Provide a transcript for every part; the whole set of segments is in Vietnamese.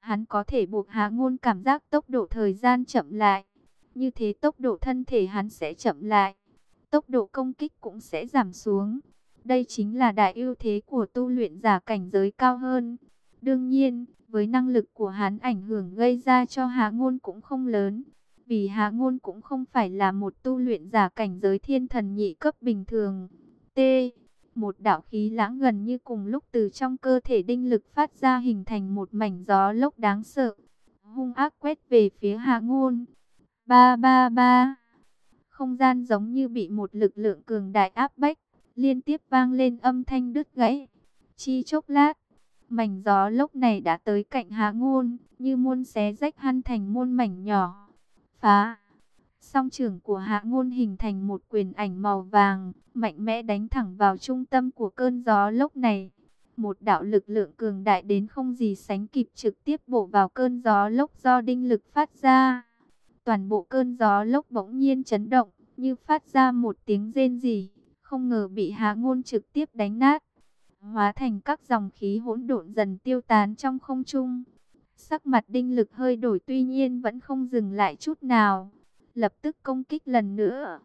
hắn có thể buộc Hạ Ngôn cảm giác tốc độ thời gian chậm lại. Như thế tốc độ thân thể hắn sẽ chậm lại, tốc độ công kích cũng sẽ giảm xuống. Đây chính là đại ưu thế của tu luyện giả cảnh giới cao hơn. Đương nhiên, với năng lực của hắn, ảnh hưởng gây ra cho Hạ Ngôn cũng không lớn. Vì Hạ Ngôn cũng không phải là một tu luyện giả cảnh giới thiên thần nhị cấp bình thường. T. Một đạo khí lãng gần như cùng lúc từ trong cơ thể Đinh Lực phát ra, hình thành một mảnh gió lốc đáng sợ, hung ác quét về phía Hạ Ngôn. Ba ba ba. Không gian giống như bị một lực lượng cường đại áp bách, liên tiếp vang lên âm thanh đứt gãy. Chi chốc lát, mảnh gió lốc này đã tới cạnh Hạ Ngôn, như muốn xé rách hắn thành muôn mảnh nhỏ. Phá! Song trưởng của Hạ Ngôn hình thành một quyền ảnh màu vàng, mạnh mẽ đánh thẳng vào trung tâm của cơn gió lốc này. Một đạo lực lượng cường đại đến không gì sánh kịp trực tiếp bổ vào cơn gió lốc do Đinh Lực phát ra. Toàn bộ cơn gió lốc bỗng nhiên chấn động, như phát ra một tiếng rên rỉ, không ngờ bị Hạ Ngôn trực tiếp đánh nát, hóa thành các dòng khí hỗn độn dần tiêu tán trong không trung. Sắc mặt Đinh Lực hơi đổi, tuy nhiên vẫn không dừng lại chút nào, lập tức công kích lần nữa.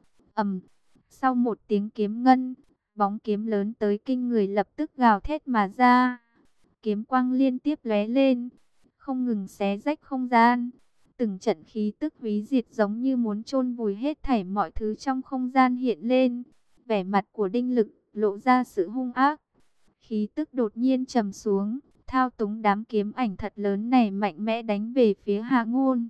Sau một tiếng kiếm ngân, bóng kiếm lớn tới kinh người lập tức gào thét mà ra. Kiếm quang liên tiếp lóe lên, không ngừng xé rách không gian. Từng trận khí tức hủy diệt giống như muốn chôn vùi hết thảy mọi thứ trong không gian hiện lên. Vẻ mặt của Đinh Lực lộ ra sự hung ác. Khí tức đột nhiên trầm xuống, thao túng đám kiếm ảnh thật lớn này mạnh mẽ đánh về phía Hạ Ngôn.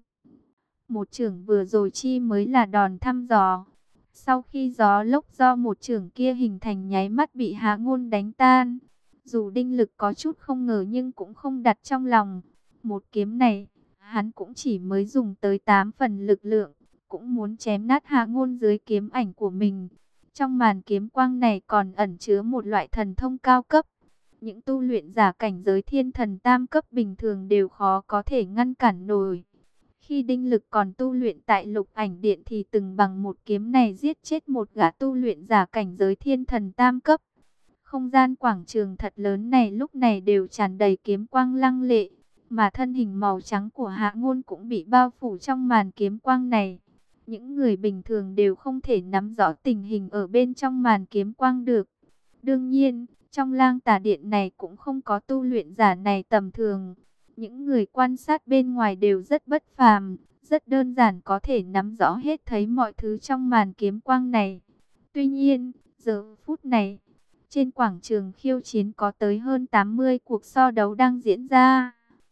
Một chưởng vừa rồi chi mới là đòn thăm dò. Sau khi gió lốc do một chưởng kia hình thành nháy mắt bị Hạ Ngôn đánh tan. Dù Đinh Lực có chút không ngờ nhưng cũng không đặt trong lòng. Một kiếm này, hắn cũng chỉ mới dùng tới 8 phần lực lượng, cũng muốn chém nát Hạ Ngôn dưới kiếm ảnh của mình. Trong màn kiếm quang này còn ẩn chứa một loại thần thông cao cấp. Những tu luyện giả cảnh giới thiên thần tam cấp bình thường đều khó có thể ngăn cản nổi. Khi Đinh Lực còn tu luyện tại Lục Ảnh Điện thì từng bằng một kiếm này giết chết một gã tu luyện giả cảnh giới thiên thần tam cấp. Không gian quảng trường thật lớn này lúc này đều tràn đầy kiếm quang lăng lệ, mà thân hình màu trắng của Hạ Ngôn cũng bị bao phủ trong màn kiếm quang này. Những người bình thường đều không thể nắm rõ tình hình ở bên trong màn kiếm quang được. Đương nhiên, trong Lang Tà Điện này cũng không có tu luyện giả này tầm thường. Những người quan sát bên ngoài đều rất bất phàm, rất đơn giản có thể nắm rõ hết thấy mọi thứ trong màn kiếm quang này. Tuy nhiên, giờ phút này, trên quảng trường khiêu chiến có tới hơn 80 cuộc so đấu đang diễn ra.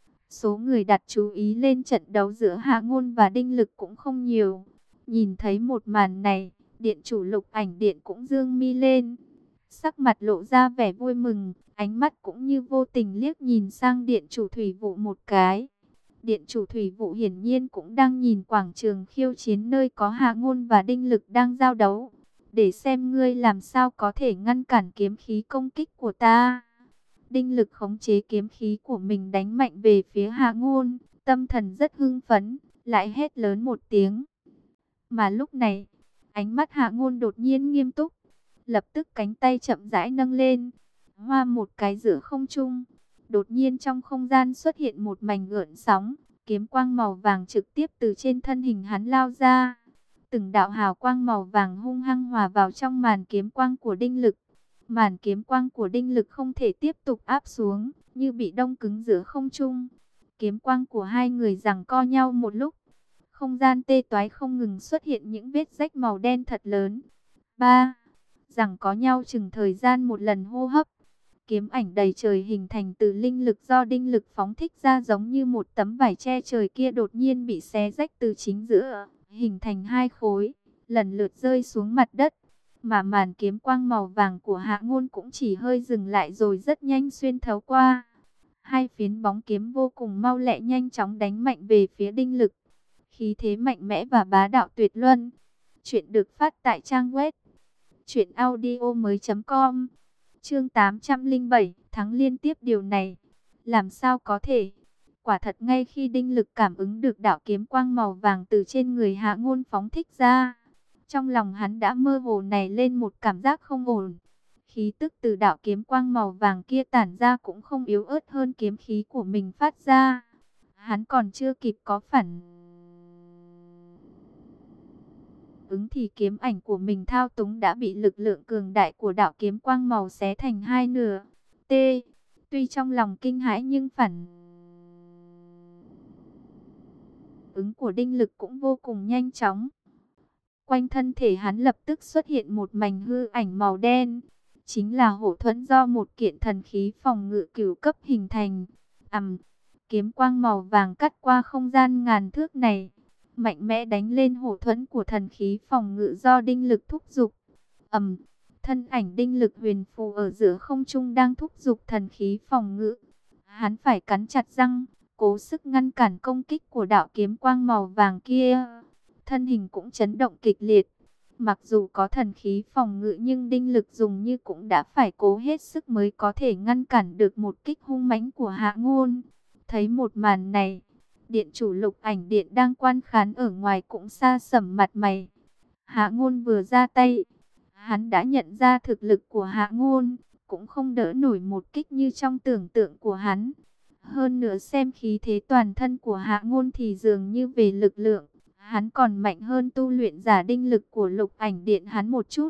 Số người đặt chú ý lên trận đấu giữa Hạ Ngôn và Đinh Lực cũng không nhiều. Nhìn thấy một màn này, điện chủ Lục Ảnh Điện cũng dương mi lên, sắc mặt lộ ra vẻ vui mừng, ánh mắt cũng như vô tình liếc nhìn sang điện chủ Thủy Vụ một cái. Điện chủ Thủy Vụ hiển nhiên cũng đang nhìn quảng trường khiêu chiến nơi có Hạ Ngôn và Đinh Lực đang giao đấu, để xem ngươi làm sao có thể ngăn cản kiếm khí công kích của ta. Đinh Lực khống chế kiếm khí của mình đánh mạnh về phía Hạ Ngôn, tâm thần rất hưng phấn, lại hét lớn một tiếng. Mà lúc này, ánh mắt Hạ Ngôn đột nhiên nghiêm túc, lập tức cánh tay chậm rãi nâng lên, hoa một cái giữa không trung. Đột nhiên trong không gian xuất hiện một mảnh gợn sóng, kiếm quang màu vàng trực tiếp từ trên thân hình hắn lao ra. Từng đạo hào quang màu vàng hung hăng hòa vào trong màn kiếm quang của Đinh Lực. Màn kiếm quang của Đinh Lực không thể tiếp tục áp xuống, như bị đông cứng giữa không trung. Kiếm quang của hai người giằng co nhau một lúc. Không gian tê toái không ngừng xuất hiện những vết rách màu đen thật lớn. Giằng có nhau chừng thời gian một lần hô hấp. Kiếm ảnh đầy trời hình thành từ linh lực do Đinh Lực phóng thích ra, giống như một tấm vải che trời kia đột nhiên bị xé rách từ chính giữa, hình thành hai khối, lần lượt rơi xuống mặt đất. Mà màn kiếm quang màu vàng của Hạ Ngôn cũng chỉ hơi dừng lại rồi rất nhanh xuyên thấu qua. Hai phiến bóng kiếm vô cùng mau lẹ nhanh chóng đánh mạnh về phía Đinh Lực. Khí thế mạnh mẽ và bá đạo tuyệt luân. Chuyện được phát tại trang web truyệnaudiomoi.com. Chương 807, thắng liên tiếp, điều này làm sao có thể? Quả thật ngay khi Đinh Lực cảm ứng được đạo kiếm quang màu vàng từ trên người Hạ Ngôn phóng thích ra, trong lòng hắn đã mơ hồ nảy lên một cảm giác không ổn. Khí tức từ đạo kiếm quang màu vàng kia tản ra cũng không yếu ớt hơn kiếm khí của mình phát ra. Hắn còn chưa kịp có phản ứng thì kiếm ảnh của mình thao túng đã bị lực lượng cường đại của đạo kiếm quang màu xé thành hai nửa. T. Tuy trong lòng kinh hãi nhưng phản ứng của Đinh Lực cũng vô cùng nhanh chóng. Quanh thân thể hắn lập tức xuất hiện một mảnh hư ảnh màu đen. Chính là hổ thuẫn do một kiện thần khí phòng ngự cửu cấp hình thành. Kiếm quang màu vàng cắt qua không gian ngàn thước này, mạnh mẽ đánh lên hổ thuẫn của thần khí phòng ngự do Đinh Lực thúc giục. Thân ảnh Đinh Lực huyền phù ở giữa không trung đang thúc giục thần khí phòng ngự. Hắn phải cắn chặt răng, cố sức ngăn cản công kích của đạo kiếm quang màu vàng kia. Thân hình cũng chấn động kịch liệt. Mặc dù có thần khí phòng ngự nhưng Đinh Lực dùng như cũng đã phải cố hết sức mới có thể ngăn cản được một kích hung mãnh của Hạ Ngôn. Thấy một màn này, điện chủ Lục Ảnh Điện đang quan khán ở ngoài cũng sa sầm mặt mày. Hạ Ngôn vừa ra tay, hắn đã nhận ra thực lực của Hạ Ngôn, cũng không đỡ nổi một kích như trong tưởng tượng của hắn. Hơn nữa xem khí thế toàn thân của Hạ Ngôn thì dường như về lực lượng, hắn còn mạnh hơn tu luyện giả Đinh Lực của Lục Ảnh Điện hắn một chút.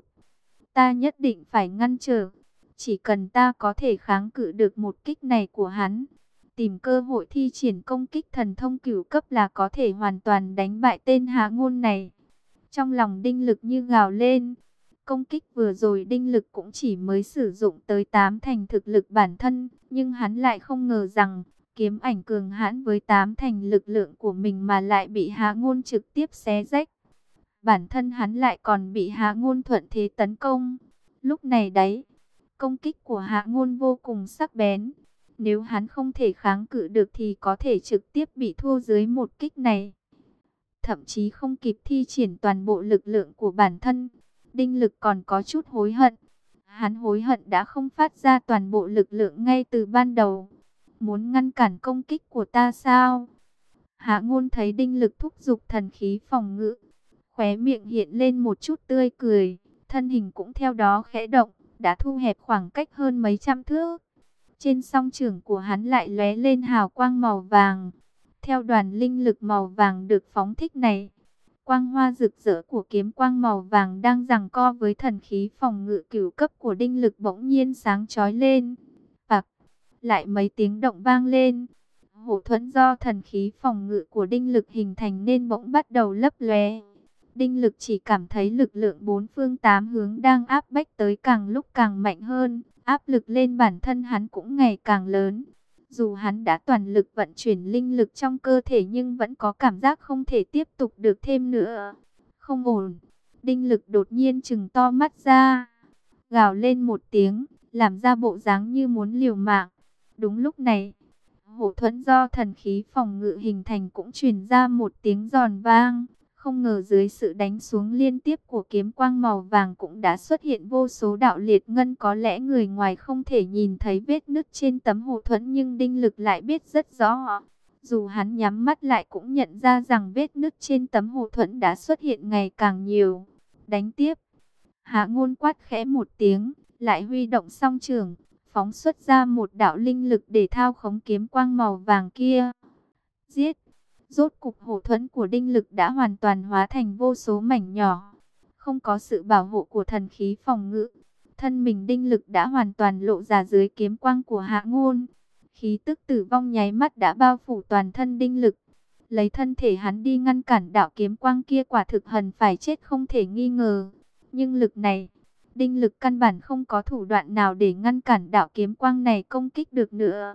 Ta nhất định phải ngăn trở, chỉ cần ta có thể kháng cự được một kích này của hắn, tìm cơ hội thi triển công kích thần thông cửu cấp là có thể hoàn toàn đánh bại tên Hạ Ngôn này. Trong lòng Đinh Lực như gào lên. Công kích vừa rồi Đinh Lực cũng chỉ mới sử dụng tới 8 thành thực lực bản thân, nhưng hắn lại không ngờ rằng kiếm ảnh cường hãn với 8 thành lực lượng của mình mà lại bị Hạ Ngôn trực tiếp xé rách. Bản thân hắn lại còn bị Hạ Ngôn thuận thế tấn công. Lúc này đấy, công kích của Hạ Ngôn vô cùng sắc bén. Nếu hắn không thể kháng cự được thì có thể trực tiếp bị thua dưới một kích này. Thậm chí không kịp thi triển toàn bộ lực lượng của bản thân, Đinh Lực còn có chút hối hận. Hắn hối hận đã không phát ra toàn bộ lực lượng ngay từ ban đầu. Muốn ngăn cản công kích của ta sao? Hạ Ngôn thấy Đinh Lực thúc giục thần khí phòng ngự, khóe miệng hiện lên một chút tươi cười, thân hình cũng theo đó khẽ động, đã thu hẹp khoảng cách hơn mấy trăm thước. Trên song chưởng của hắn lại lóe lên hào quang màu vàng. Theo đoàn linh lực màu vàng được phóng thích này, quang hoa rực rỡ của kiếm quang màu vàng đang giằng co với thần khí phòng ngự cửu cấp của Đinh Lực bỗng nhiên sáng chói lên. Bạc, lại mấy tiếng động vang lên. Hổ thuẫn do thần khí phòng ngự của Đinh Lực hình thành nên bỗng bắt đầu lấp lóe. Đinh Lực chỉ cảm thấy lực lượng bốn phương tám hướng đang áp bách tới càng lúc càng mạnh hơn, áp lực lên bản thân hắn cũng ngày càng lớn. Dù hắn đã toàn lực vận chuyển linh lực trong cơ thể nhưng vẫn có cảm giác không thể tiếp tục được thêm nữa. Không ổn. Đinh Lực đột nhiên trừng to mắt ra, gào lên một tiếng, làm ra bộ dáng như muốn liều mạng. Đúng lúc này, hổ thuẫn do thần khí phòng ngự hình thành cũng truyền ra một tiếng giòn vang. Không ngờ dưới sự đánh xuống liên tiếp của kiếm quang màu vàng cũng đã xuất hiện vô số đạo liệt ngân, có lẽ người ngoài không thể nhìn thấy vết nứt trên tấm hộ thuẫn nhưng Đinh Lực lại biết rất rõ. Dù hắn nhắm mắt lại cũng nhận ra rằng vết nứt trên tấm hộ thuẫn đã xuất hiện ngày càng nhiều. Đánh tiếp. Hạ Ngôn quát khẽ một tiếng, lại huy động song chưởng, phóng xuất ra một đạo linh lực để thao khống kiếm quang màu vàng kia. Giết! Rốt cục hổ thuẫn của Đinh Lực đã hoàn toàn hóa thành vô số mảnh nhỏ. Không có sự bảo hộ của thần khí phòng ngự, thân mình Đinh Lực đã hoàn toàn lộ ra dưới kiếm quang của Hạ Ngôn. Khí tức tử vong nháy mắt đã bao phủ toàn thân Đinh Lực. Lấy thân thể hắn đi ngăn cản đạo kiếm quang kia quả thực hẳn phải chết không thể nghi ngờ. Nhưng lực này, Đinh Lực căn bản không có thủ đoạn nào để ngăn cản đạo kiếm quang này công kích được nữa.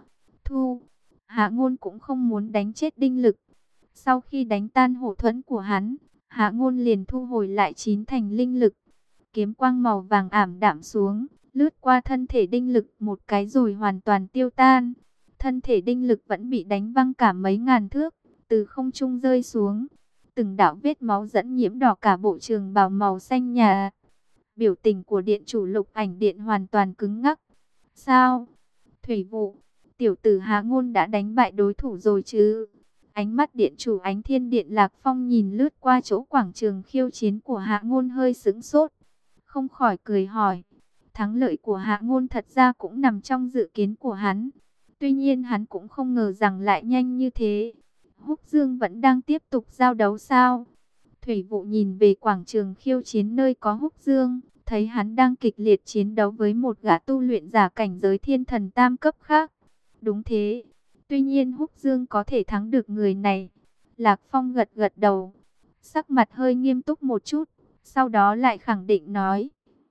Hạ Ngôn cũng không muốn đánh chết Đinh Lực. Sau khi đánh tan hổ thuẫn của hắn, Hạ Ngôn liền thu hồi lại 9 thành linh lực. Kiếm quang màu vàng ảm đạm xuống, lướt qua thân thể Đinh Lực một cái rồi hoàn toàn tiêu tan. Thân thể Đinh Lực vẫn bị đánh văng cả mấy ngàn thước, từ không trung rơi xuống. Từng đạo vết máu dẫn nhiễm đỏ cả bộ trường bào màu xanh nhà. Biểu tình của điện chủ Lục Ảnh Điện hoàn toàn cứng ngắc. Sao? Thủy Vụ, tiểu tử Hạ Ngôn đã đánh bại đối thủ rồi chứ? Ánh mắt điện chủ Ánh Thiên Điện Lạc Phong nhìn lướt qua chỗ quảng trường khiêu chiến của Hạ Ngôn hơi sững sốt, không khỏi cười hỏi. Thắng lợi của Hạ Ngôn thật ra cũng nằm trong dự kiến của hắn. Tuy nhiên hắn cũng không ngờ rằng lại nhanh như thế. Húc Dương vẫn đang tiếp tục giao đấu sao? Thủy Vụ nhìn về quảng trường khiêu chiến nơi có Húc Dương, thấy hắn đang kịch liệt chiến đấu với một gã tu luyện giả cảnh giới thiên thần tam cấp khác. Đúng thế, tuy nhiên Húc Dương có thể thắng được người này. Lạc Phong gật gật đầu, sắc mặt hơi nghiêm túc một chút, sau đó lại khẳng định nói.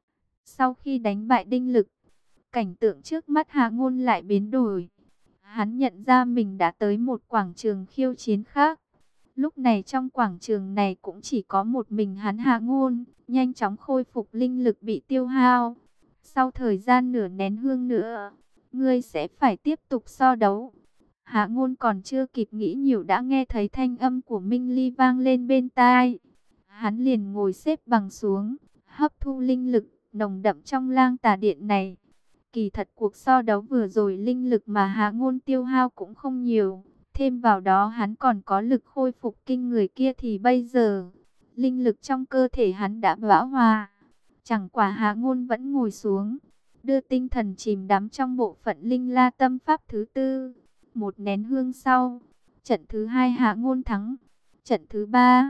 Sau khi đánh bại Đinh Lực, cảnh tượng trước mắt Hạ Ngôn lại biến đổi. Hắn nhận ra mình đã tới một quảng trường khiêu chiến khác. Lúc này trong quảng trường này cũng chỉ có một mình hắn Hạ Ngôn, nhanh chóng khôi phục linh lực bị tiêu hao. Sau thời gian nửa nén hương nữa, ngươi sẽ phải tiếp tục so đấu. Hạ Ngôn còn chưa kịp nghĩ nhiều đã nghe thấy thanh âm của Minh Ly vang lên bên tai. Hắn liền ngồi xếp bằng xuống, hấp thu linh lực nồng đậm trong Lang Tà Điện này. Kỳ thật cuộc so đấu vừa rồi linh lực mà Hạ Ngôn tiêu hao cũng không nhiều. Thêm vào đó hắn còn có lực khôi phục kinh người kia thì bây giờ, linh lực trong cơ thể hắn đã bão hòa. Chẳng quả Hạ Ngôn vẫn ngồi xuống, đưa tinh thần chìm đắm trong bộ phận Linh La Tâm Pháp thứ tư. Một nén hương sau, trận thứ hai Hạ Ngôn thắng, trận thứ ba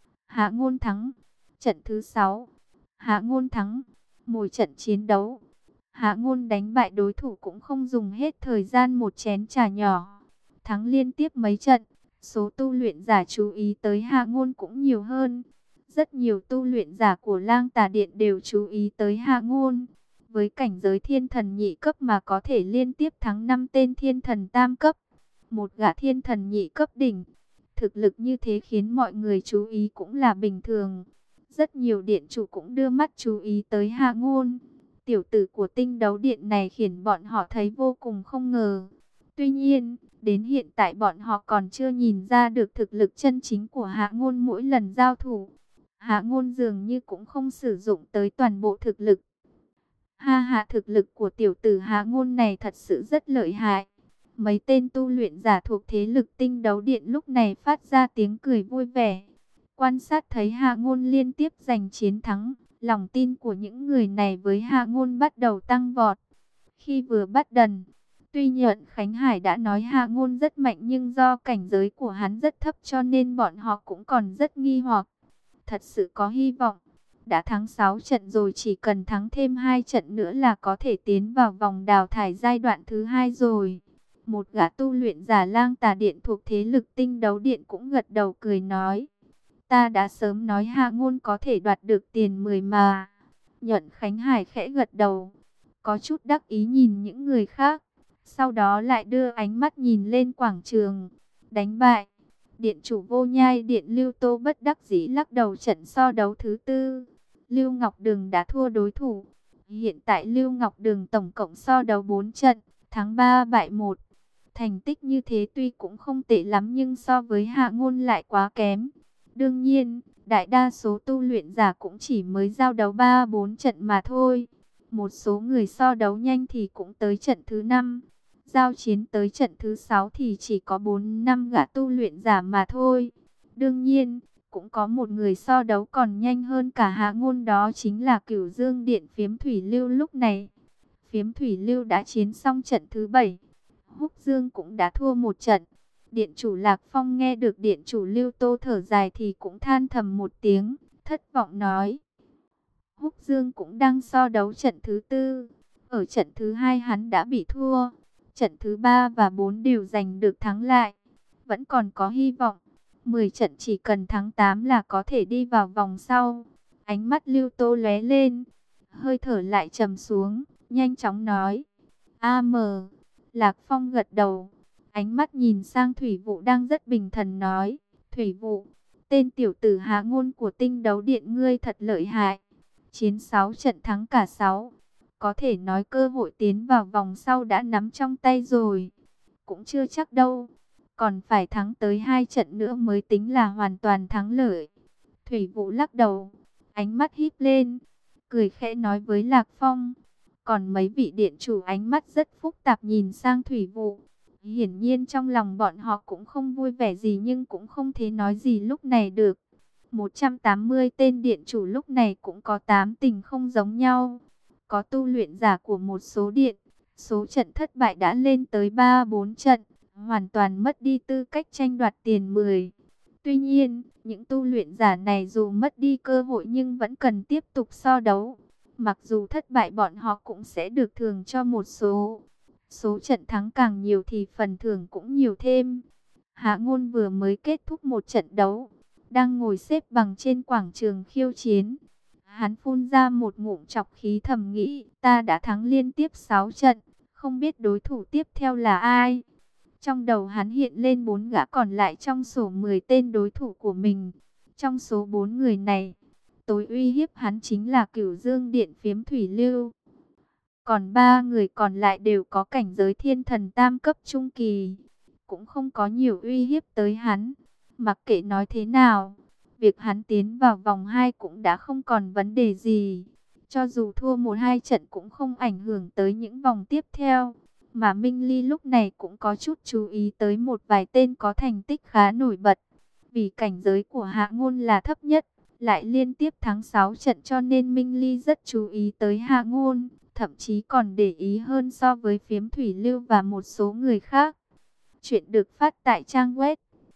Hạ Ngôn thắng, trận thứ sáu Hạ Ngôn thắng. Mỗi trận chiến đấu, Hạ Ngôn đánh bại đối thủ cũng không dùng hết thời gian một chén trà nhỏ. Thắng liên tiếp mấy trận, số tu luyện giả chú ý tới Hạ Ngôn cũng nhiều hơn. Rất nhiều tu luyện giả của Lang Tà Điện đều chú ý tới Hạ Ngôn. Với cảnh giới thiên thần nhị cấp mà có thể liên tiếp thắng 5 tên thiên thần tam cấp, một gã thiên thần nhị cấp đỉnh. Thực lực như thế khiến mọi người chú ý cũng là bình thường. Rất nhiều điện chủ cũng đưa mắt chú ý tới Hạ Ngôn. Tiểu tử của Tinh Đấu Điện này khiến bọn họ thấy vô cùng không ngờ. Tuy nhiên, đến hiện tại bọn họ còn chưa nhìn ra được thực lực chân chính của Hạ Ngôn mỗi lần giao thủ. Hạ Ngôn dường như cũng không sử dụng tới toàn bộ thực lực. Ha ha, thực lực của tiểu tử Hạ Ngôn này thật sự rất lợi hại. Mấy tên tu luyện giả thuộc thế lực Tinh Đấu Điện lúc này phát ra tiếng cười vui vẻ. Quan sát thấy Hạ Ngôn liên tiếp giành chiến thắng, lòng tin của những người này với Hạ Ngôn bắt đầu tăng vọt. Khi vừa bắt đần, tuy Nhuận Khánh Hải đã nói Hạ Ngôn rất mạnh nhưng do cảnh giới của hắn rất thấp cho nên bọn họ cũng còn rất nghi hoặc. Thật sự có hy vọng. Đã thắng 6 trận rồi, chỉ cần thắng thêm 2 trận nữa là có thể tiến vào vòng đào thải giai đoạn thứ 2 rồi. Một gã tu luyện giả Lang Tà Điện thuộc thế lực Tinh Đấu Điện cũng gật đầu cười nói. Ta đã sớm nói Hạ Ngôn có thể đoạt được tiền 10 mà. Nhuận Khánh Hải khẽ gật đầu, có chút đắc ý nhìn những người khác. Sau đó lại đưa ánh mắt nhìn lên quảng trường. Đánh bại Điện chủ Vô Nhai Điện Lưu Tô bất đắc dĩ lắc đầu, trận so đấu thứ tư, Lưu Ngọc Đường đã thua đối thủ. Hiện tại Lưu Ngọc Đường tổng cộng so đấu 4 trận, thắng 3 bại 1. Thành tích như thế tuy cũng không tệ lắm nhưng so với Hạ Ngôn lại quá kém. Đương nhiên, đại đa số tu luyện giả cũng chỉ mới giao đấu 3-4 trận mà thôi. Một số người so đấu nhanh thì cũng tới trận thứ 5. Giao chiến tới trận thứ 6 thì chỉ có 4-5 gã tu luyện giả mà thôi. Đương nhiên, cũng có một người so đấu còn nhanh hơn cả Hạ Ngôn, đó chính là Cửu Dương Điện Phiếm Thủy Lưu lúc này. Phiếm Thủy Lưu đã chiến xong trận thứ 7. Húc Dương cũng đã thua một trận. Điện chủ Lạc Phong nghe được điện chủ Lưu Tô thở dài thì cũng than thầm một tiếng, thất vọng nói. Húc Dương cũng đang so đấu trận thứ 4. Ở trận thứ 2 hắn đã bị thua. Trận thứ 3 và 4 đều giành được thắng lại. Vẫn còn có hy vọng. 10 trận chỉ cần thắng 8 là có thể đi vào vòng sau. Ánh mắt Lưu Tô lóe lên, hơi thở lại trầm xuống, nhanh chóng nói. AM. Lạc Phong gật đầu, ánh mắt nhìn sang Thủy Vụ đang rất bình thần nói. Thủy Vụ, tên tiểu tử Hạ Ngôn của Tinh Đấu Điện ngươi thật lợi hại. Chiến 6 trận thắng cả 6. Có thể nói cơ hội tiến vào vòng sau đã nắm trong tay rồi. Cũng chưa chắc đâu. Còn phải thắng tới 2 trận nữa mới tính là hoàn toàn thắng lợi. Thủy Vụ lắc đầu, ánh mắt híp lên, cười khẽ nói với Lạc Phong. Còn mấy vị điện chủ ánh mắt rất phức tạp nhìn sang Thủy Vụ. Hiển nhiên trong lòng bọn họ cũng không vui vẻ gì nhưng cũng không thể nói gì lúc này được. 180 tên điện chủ lúc này cũng có 8 tình không giống nhau. Có tu luyện giả của một số điện, số trận thất bại đã lên tới 3-4 trận, hoàn toàn mất đi tư cách tranh đoạt tiền 10. Tuy nhiên, những tu luyện giả này dù mất đi cơ hội nhưng vẫn cần tiếp tục so đấu. Mặc dù thất bại bọn họ cũng sẽ được thưởng cho một số. Số trận thắng càng nhiều thì phần thưởng cũng nhiều thêm. Hạ Ngôn vừa mới kết thúc một trận đấu, đang ngồi xếp bằng trên quảng trường khiêu chiến. Hắn phun ra một ngụm trọc khí thầm nghĩ, ta đã thắng liên tiếp 6 trận, không biết đối thủ tiếp theo là ai. Trong đầu hắn hiện lên 4 gã còn lại trong sổ 10 tên đối thủ của mình. Trong số 4 người này, tối uy hiếp hắn chính là Cửu Dương Điện Phiếm Thủy Lưu. Còn 3 người còn lại đều có cảnh giới thiên thần tam cấp trung kỳ, cũng không có nhiều uy hiếp tới hắn. Mặc kệ nói thế nào, việc hắn tiến vào vòng 2 cũng đã không còn vấn đề gì. Cho dù thua 1-2 trận cũng không ảnh hưởng tới những vòng tiếp theo. Mà Minh Ly lúc này cũng có chút chú ý tới một vài tên có thành tích khá nổi bật. Vì cảnh giới của Hạ Ngôn là thấp nhất, lại liên tiếp thắng 6 trận cho nên Minh Ly rất chú ý tới Hạ Ngôn. Thậm chí còn để ý hơn so với Phiếm Thủy Lưu và một số người khác. Chuyện được phát tại trang web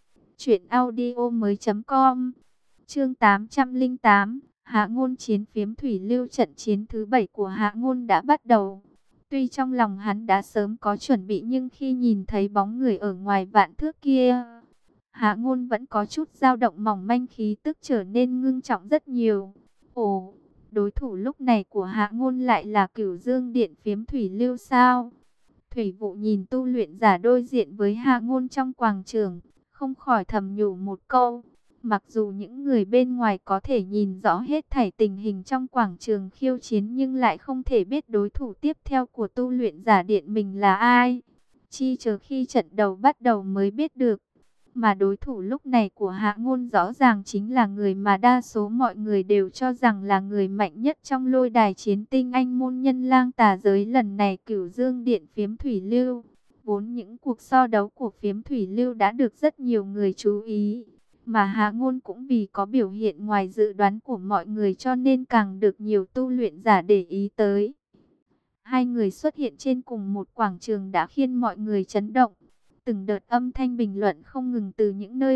truyệnaudiomoi.com. Chương 808, Hạ Ngôn chiến Phiếm Thủy Lưu. Trận chiến thứ 7 của Hạ Ngôn đã bắt đầu. Tuy trong lòng hắn đã sớm có chuẩn bị nhưng khi nhìn thấy bóng người ở ngoài vạn thước kia, Hạ Ngôn vẫn có chút dao động, mỏng manh, khí tức trở nên ngưng trọng rất nhiều. Ồ, đối thủ lúc này của Hạ Ngôn lại là Cửu Dương Điện Phiếm Thủy Lưu sao? Thủy Vụ nhìn tu luyện giả đối diện với Hạ Ngôn trong quảng trường, không khỏi thầm nhủ một câu. Mặc dù những người bên ngoài có thể nhìn rõ hết thảy tình hình trong quảng trường khiêu chiến nhưng lại không thể biết đối thủ tiếp theo của tu luyện giả điện mình là ai. Chi chờ khi trận đầu bắt đầu mới biết được. Mà đối thủ lúc này của Hạ Ngôn rõ ràng chính là người mà đa số mọi người đều cho rằng là người mạnh nhất trong lôi đài chiến tinh anh môn nhân lang tà giới lần này, Cửu Dương Điện Phiếm Thủy Lưu. Vốn những cuộc so đấu của Phiếm Thủy Lưu đã được rất nhiều người chú ý. Mà Hạ Ngôn cũng vì có biểu hiện ngoài dự đoán của mọi người cho nên càng được nhiều tu luyện giả để ý tới. Hai người xuất hiện trên cùng một quảng trường đã khiến mọi người chấn động. Từng đợt âm thanh bình luận không ngừng từ những nơi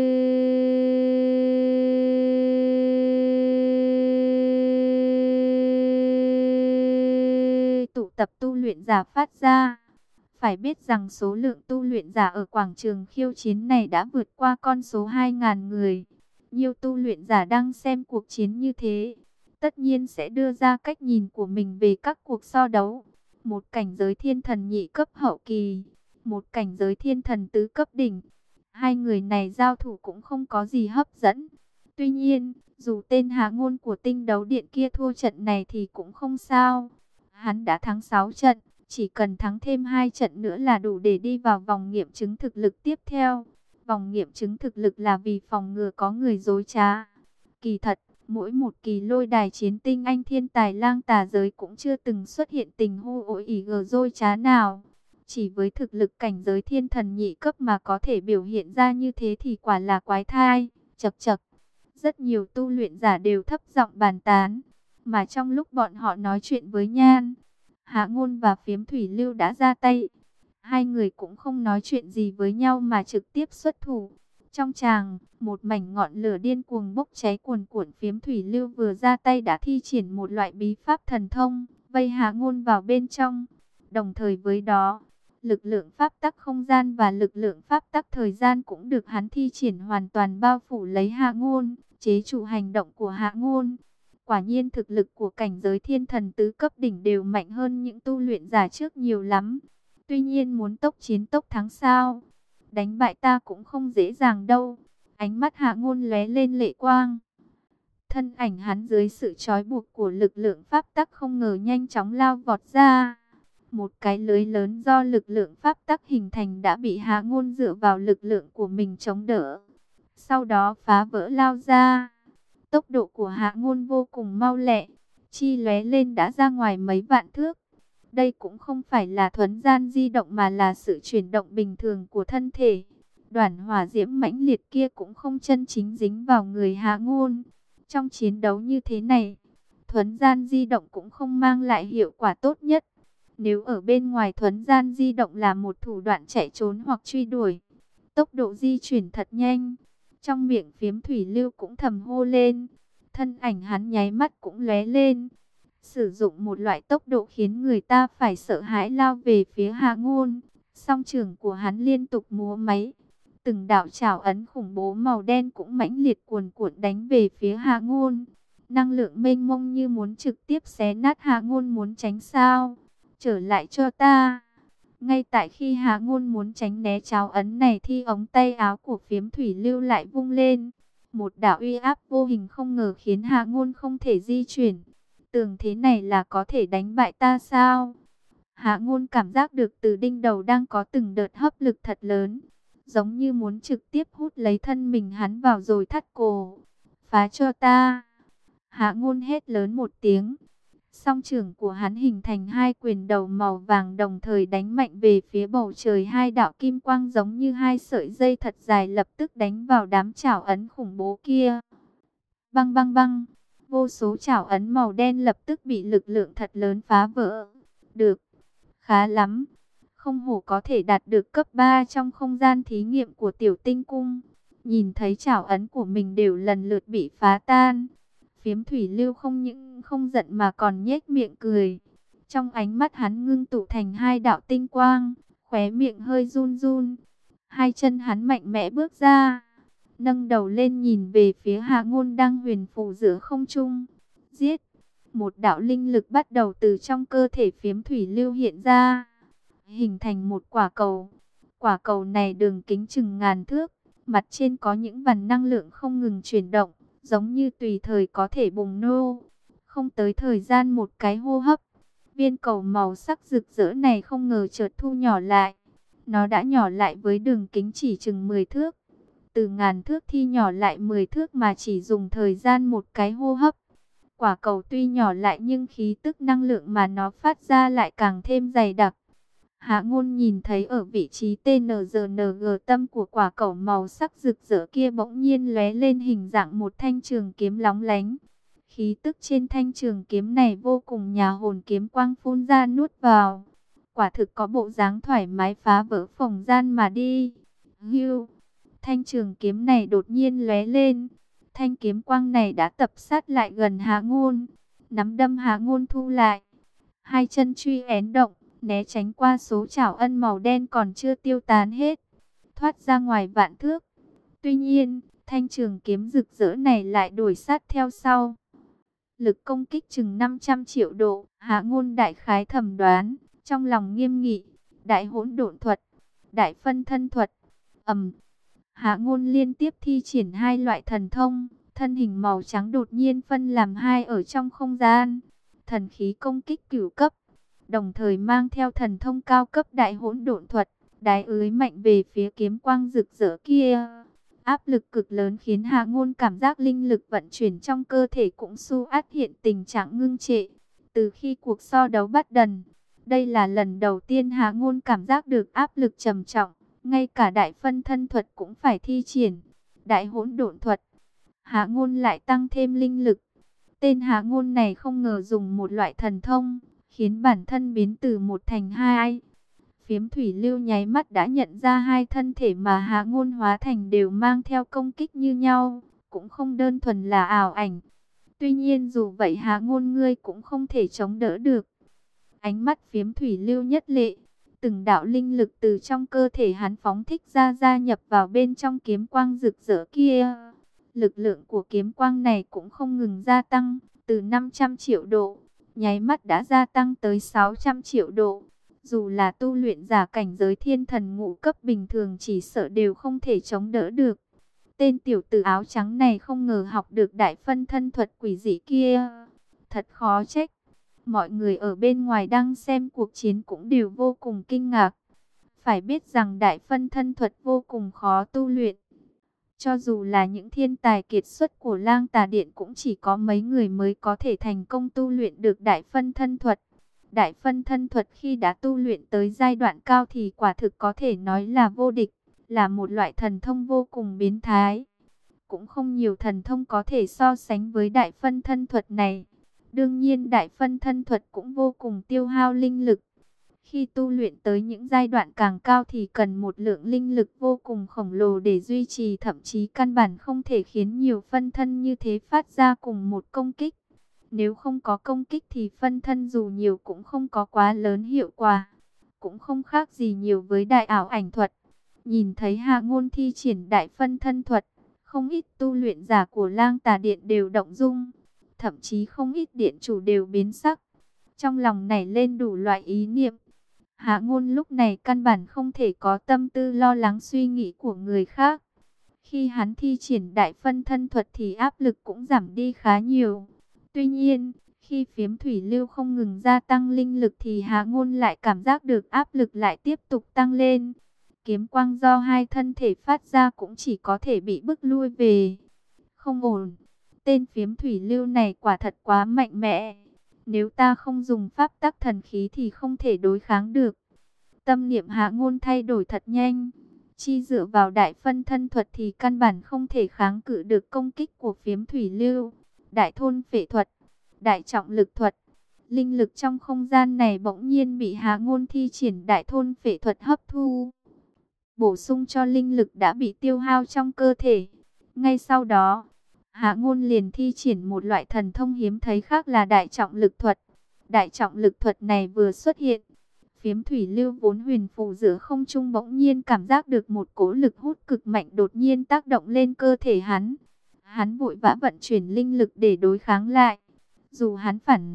tụ tập tu luyện giả phát ra. Phải biết rằng số lượng tu luyện giả ở quảng trường khiêu chiến này đã vượt qua con số 2.000 người. Nhiều tu luyện giả đang xem cuộc chiến như thế, tất nhiên sẽ đưa ra cách nhìn của mình về các cuộc so đấu. Một cảnh giới thiên thần nhị cấp hậu kỳ, một cảnh giới thiên thần tứ cấp đỉnh. Hai người này giao thủ cũng không có gì hấp dẫn. Tuy nhiên, dù tên Hạ Ngôn của Tinh Đấu Điện kia thua trận này thì cũng không sao. Hắn đã thắng 6 trận, chỉ cần thắng thêm 2 trận nữa là đủ để đi vào vòng nghiệm chứng thực lực tiếp theo. Vòng nghiệm chứng thực lực là vì phòng ngừa có người dối trá. Kỳ thật, mỗi một kỳ lôi đài chiến tinh anh thiên tài lang tà giới cũng chưa từng xuất hiện tình huống ối ỉ gờ dối trá nào. Chỉ với thực lực cảnh giới thiên thần nhị cấp mà có thể biểu hiện ra như thế thì quả là quái thai. Chậc chậc, rất nhiều tu luyện giả đều thấp giọng bàn tán. Mà trong lúc bọn họ nói chuyện với Nhan, Hạ Ngôn và Phiếm Thủy Lưu đã ra tay. Hai người cũng không nói chuyện gì với nhau mà trực tiếp xuất thủ. Trong tràng, một mảnh ngọn lửa điên cuồng bốc cháy cuồn cuộn. Phiếm Thủy Lưu vừa ra tay đã thi triển một loại bí pháp thần thông, vây Hạ Ngôn vào bên trong. Đồng thời với đó, lực lượng pháp tắc không gian và lực lượng pháp tắc thời gian cũng được hắn thi triển hoàn toàn bao phủ lấy Hạ Ngôn, chế trụ hành động của Hạ Ngôn. Quả nhiên thực lực của cảnh giới thiên thần tứ cấp đỉnh đều mạnh hơn những tu luyện giả trước nhiều lắm. Tuy nhiên muốn tốc chiến tốc thắng sao? Đánh bại ta cũng không dễ dàng đâu. Ánh mắt Hạ Ngôn lóe lên lệ quang. Thân ảnh hắn dưới sự trói buộc của lực lượng pháp tắc không ngờ nhanh chóng lao vọt ra. Một cái lưới lớn do lực lượng pháp tắc hình thành đã bị Hạ Ngôn dựa vào lực lượng của mình chống đỡ. Sau đó phá vỡ lao ra. Tốc độ của Hạ Ngôn vô cùng mau lẹ, chi lóe lên đã ra ngoài mấy vạn thước. Đây cũng không phải là thuấn gian di động mà là sự chuyển động bình thường của thân thể. Đoàn hỏa diễm mãnh liệt kia cũng không chân chính dính vào người Hạ Ngôn. Trong chiến đấu như thế này, thuấn gian di động cũng không mang lại hiệu quả tốt nhất. Nếu ở bên ngoài thuấn gian di động là một thủ đoạn chạy trốn hoặc truy đuổi, tốc độ di chuyển thật nhanh. Trong miệng Phiếm Thủy Lưu cũng thầm hô lên, thân ảnh hắn nháy mắt cũng lóe lên, sử dụng một loại tốc độ khiến người ta phải sợ hãi lao về phía Hạ Ngôn. Song trường của hắn liên tục múa máy, từng đạo trảo ấn khủng bố màu đen cũng mãnh liệt cuồn cuộn đánh về phía Hạ Ngôn. Năng lượng mênh mông như muốn trực tiếp xé nát Hạ Ngôn, muốn tránh sao? Trở lại cho ta! Ngay tại khi Hạ Ngôn muốn tránh né trảo ấn này thì ống tay áo của Phiếm Thủy Lưu lại vung lên. Một đạo uy áp vô hình không ngờ khiến Hạ Ngôn không thể di chuyển. Tưởng thế này là có thể đánh bại ta sao? Hạ Ngôn cảm giác được từ đỉnh đầu đang có từng đợt hấp lực thật lớn, giống như muốn trực tiếp hút lấy thân mình hắn vào rồi thắt cổ. Phá cho ta! Hạ Ngôn hét lớn một tiếng. Song trưởng của hắn hình thành hai quyền đầu màu vàng đồng thời đánh mạnh về phía bầu trời. Hai đạo kim quang giống như hai sợi dây thật dài lập tức đánh vào đám trảo ấn khủng bố kia. Băng băng băng! Vô số trảo ấn màu đen lập tức bị lực lượng thật lớn phá vỡ. Được! Khá lắm! Không hổ có thể đạt được cấp 3 trong không gian thí nghiệm của Tiểu Tinh Cung. Nhìn thấy trảo ấn của mình đều lần lượt bị phá tan, Phiếm Thủy Lưu không những không giận mà còn nhếch miệng cười. Trong ánh mắt hắn ngưng tụ thành hai đạo tinh quang, khóe miệng hơi run run. Hai chân hắn mạnh mẽ bước ra, nâng đầu lên nhìn về phía Hạ Ngôn đang huyền phù giữa không trung. Giết! Một đạo linh lực bắt đầu từ trong cơ thể Phiếm Thủy Lưu hiện ra, hình thành một quả cầu. Quả cầu này đường kính chừng ngàn thước, mặt trên có những vằn năng lượng không ngừng chuyển động, giống như tùy thời có thể bùng nổ. Không tới thời gian một cái hô hấp, viên cầu màu sắc rực rỡ này không ngờ chợt thu nhỏ lại. Nó đã nhỏ lại với đường kính chỉ chừng 10 thước. Từ ngàn thước thì nhỏ lại 10 thước mà chỉ dùng thời gian một cái hô hấp. Quả cầu tuy nhỏ lại nhưng khí tức năng lượng mà nó phát ra lại càng thêm dày đặc. Hạ Ngôn nhìn thấy ở vị trí TNGNG tâm của quả cầu màu sắc rực rỡ kia bỗng nhiên lóe lên hình dạng một thanh trường kiếm lóng lánh. Khí tức trên thanh trường kiếm này vô cùng nhà hồn, kiếm quang phun ra nuốt vào. Quả thực có bộ dáng thoải mái phá vỡ phòng gian mà đi. Hưu! Thanh trường kiếm này đột nhiên lóe lên. Thanh kiếm quang này đã tập sát lại gần Hạ Ngôn. Nắm đâm Hạ Ngôn thu lại. Hai chân truy én động, né tránh qua số trảo ân màu đen còn chưa tiêu tán hết, thoát ra ngoài vạn thước. Tuy nhiên, thanh trường kiếm rực rỡ này lại đuổi sát theo sau. Lực công kích chừng 500 triệu độ, Hạ Ngôn đại khái thẩm đoán, trong lòng nghiêm nghị, đại hỗn độn thuật, đại phân thân thuật. Hạ Ngôn liên tiếp thi triển hai loại thần thông, thân hình màu trắng đột nhiên phân làm hai ở trong không gian. Thần khí công kích cửu cấp, đồng thời mang theo thần thông cao cấp đại hỗn độn thuật, đái ới mạnh về phía kiếm quang rực rỡ kia. Áp lực cực lớn khiến Hạ Ngôn cảm giác linh lực vận chuyển trong cơ thể cũng su át hiện tình trạng ngưng trệ. Từ khi cuộc so đấu bắt đầu, đây là lần đầu tiên Hạ Ngôn cảm giác được áp lực trầm trọng, ngay cả đại phân thân thuật cũng phải thi triển. Đại hỗn độn thuật, Hạ Ngôn lại tăng thêm linh lực. Tên Hạ Ngôn này không ngờ dùng một loại thần thông, khiến bản thân biến từ một thành hai. Phiếm Thủy Lưu nháy mắt đã nhận ra hai thân thể mà Hạ Ngôn hóa thành đều mang theo công kích như nhau, cũng không đơn thuần là ảo ảnh. Tuy nhiên dù vậy Hạ Ngôn ngươi cũng không thể chống đỡ được. Ánh mắt Phiếm Thủy Lưu nhất lệ, từng đạo linh lực từ trong cơ thể hắn phóng thích ra gia nhập vào bên trong kiếm quang rực rỡ kia. Lực lượng của kiếm quang này cũng không ngừng gia tăng, từ 500 triệu độ, nháy mắt đã gia tăng tới 600 triệu độ. Dù là tu luyện giả cảnh giới thiên thần ngũ cấp bình thường chỉ sợ đều không thể chống đỡ được. Tên tiểu tử áo trắng này không ngờ học được đại phân thân thuật quỷ dị kia. Thật khó trách. Mọi người ở bên ngoài đang xem cuộc chiến cũng đều vô cùng kinh ngạc. Phải biết rằng đại phân thân thuật vô cùng khó tu luyện. Cho dù là những thiên tài kiệt xuất của Lang Tà Điện cũng chỉ có mấy người mới có thể thành công tu luyện được đại phân thân thuật. Đại phân thân thuật khi đã tu luyện tới giai đoạn cao thì quả thực có thể nói là vô địch, là một loại thần thông vô cùng biến thái. Cũng không nhiều thần thông có thể so sánh với đại phân thân thuật này. Đương nhiên đại phân thân thuật cũng vô cùng tiêu hao linh lực. Khi tu luyện tới những giai đoạn càng cao thì cần một lượng linh lực vô cùng khổng lồ để duy trì, thậm chí căn bản không thể khiến nhiều phân thân như thế phát ra cùng một công kích. Nếu không có công kích thì phân thân dù nhiều cũng không có quá lớn hiệu quả, cũng không khác gì nhiều với đại ảo ảnh thuật. Nhìn thấy Hạ Ngôn thi triển đại phân thân thuật, không ít tu luyện giả của Lang Tà Điện đều động dung, thậm chí không ít điện chủ đều biến sắc. Trong lòng nảy lên đủ loại ý niệm. Hạ Ngôn lúc này căn bản không thể có tâm tư lo lắng suy nghĩ của người khác. Khi hắn thi triển đại phân thân thuật thì áp lực cũng giảm đi khá nhiều. Tuy nhiên, khi phiếm thủy lưu không ngừng gia tăng linh lực thì Hạ Ngôn lại cảm giác được áp lực lại tiếp tục tăng lên. Kiếm quang do hai thân thể phát ra cũng chỉ có thể bị bức lui về. Không ổn, tên phiếm thủy lưu này quả thật quá mạnh mẽ. Nếu ta không dùng pháp tắc thần khí thì không thể đối kháng được. Tâm niệm Hạ Ngôn thay đổi thật nhanh. Chi dựa vào đại phân thân thuật thì căn bản không thể kháng cự được công kích của phiếm thủy lưu. Đại thôn phệ thuật, đại trọng lực thuật. Linh lực trong không gian này bỗng nhiên bị Hạ Ngôn thi triển đại thôn phệ thuật hấp thu, bổ sung cho linh lực đã bị tiêu hao trong cơ thể. Ngay sau đó, Hạ Ngôn liền thi triển một loại thần thông hiếm thấy khác là đại trọng lực thuật. Đại trọng lực thuật này vừa xuất hiện, phiếm thủy lưu vốn huyền phù giữa không trung bỗng nhiên cảm giác được một cỗ lực hút cực mạnh đột nhiên tác động lên cơ thể hắn. Hắn vội vã vận chuyển linh lực để đối kháng lại. Dù hắn phản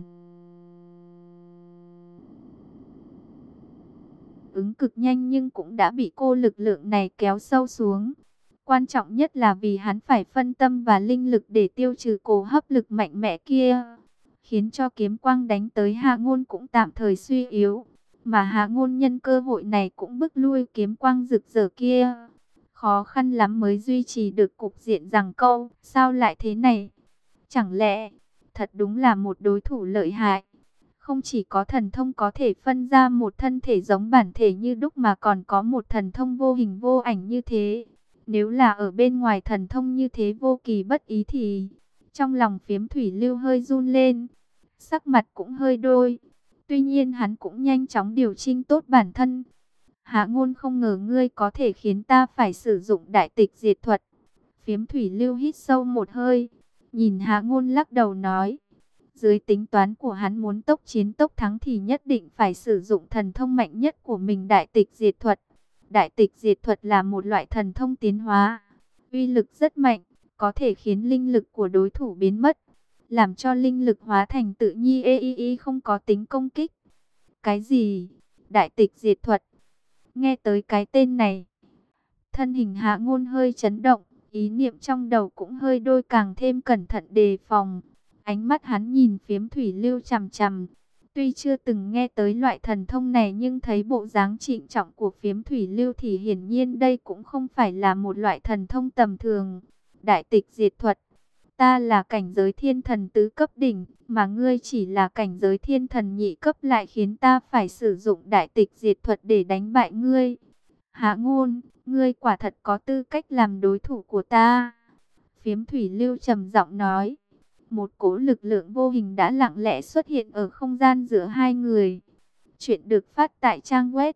ứng cực nhanh nhưng cũng đã bị cô lực lượng này kéo sâu xuống. Quan trọng nhất là vì hắn phải phân tâm và linh lực để tiêu trừ cổ hấp lực mạnh mẽ kia, khiến cho kiếm quang đánh tới Hạ Ngôn cũng tạm thời suy yếu. Mà Hạ Ngôn nhân cơ hội này cũng bức lui kiếm quang rực rỡ kia. Khó khăn lắm mới duy trì được cục diện giằng co. Sao lại thế này? Chẳng lẽ thật đúng là một đối thủ lợi hại? Không chỉ có thần thông có thể phân ra một thân thể giống bản thể như đúc mà còn có một thần thông vô hình vô ảnh như thế. Nếu là ở bên ngoài thần thông như thế vô kỳ bất ý thì... Trong lòng phiếm thủy lưu hơi run lên, sắc mặt cũng hơi đôi. Tuy nhiên hắn cũng nhanh chóng điều chỉnh tốt bản thân. Hạ Ngôn, không ngờ ngươi có thể khiến ta phải sử dụng đại tịch diệt thuật. Phiếm thủy lưu hít sâu một hơi, nhìn Hạ Ngôn lắc đầu nói. Dưới tính toán của hắn, muốn tốc chiến tốc thắng thì nhất định phải sử dụng thần thông mạnh nhất của mình, đại tịch diệt thuật. Đại tịch diệt thuật là một loại thần thông tiến hóa, uy lực rất mạnh, có thể khiến linh lực của đối thủ biến mất, làm cho linh lực hóa thành tự nhiên, không có tính công kích. Cái gì? Đại tịch diệt thuật? Nghe tới cái tên này, thân hình Hạ Ngôn hơi chấn động, ý niệm trong đầu cũng hơi đôi, càng thêm cẩn thận đề phòng. Ánh mắt hắn nhìn phiếm thủy lưu chằm chằm. Tuy chưa từng nghe tới loại thần thông này nhưng thấy bộ dáng trịnh trọng của phiếm thủy lưu thì hiển nhiên đây cũng không phải là một loại thần thông tầm thường. Đại tịch diệt thuật. Ta là cảnh giới thiên thần tứ cấp đỉnh, mà ngươi chỉ là cảnh giới thiên thần nhị cấp, lại khiến ta phải sử dụng đại tịch diệt thuật để đánh bại ngươi. Hạ Ngôn, ngươi quả thật có tư cách làm đối thủ của ta. Phiếm thủy lưu trầm giọng nói. Một cỗ lực lượng vô hình đã lặng lẽ xuất hiện ở không gian giữa hai người. Chuyện được phát tại trang web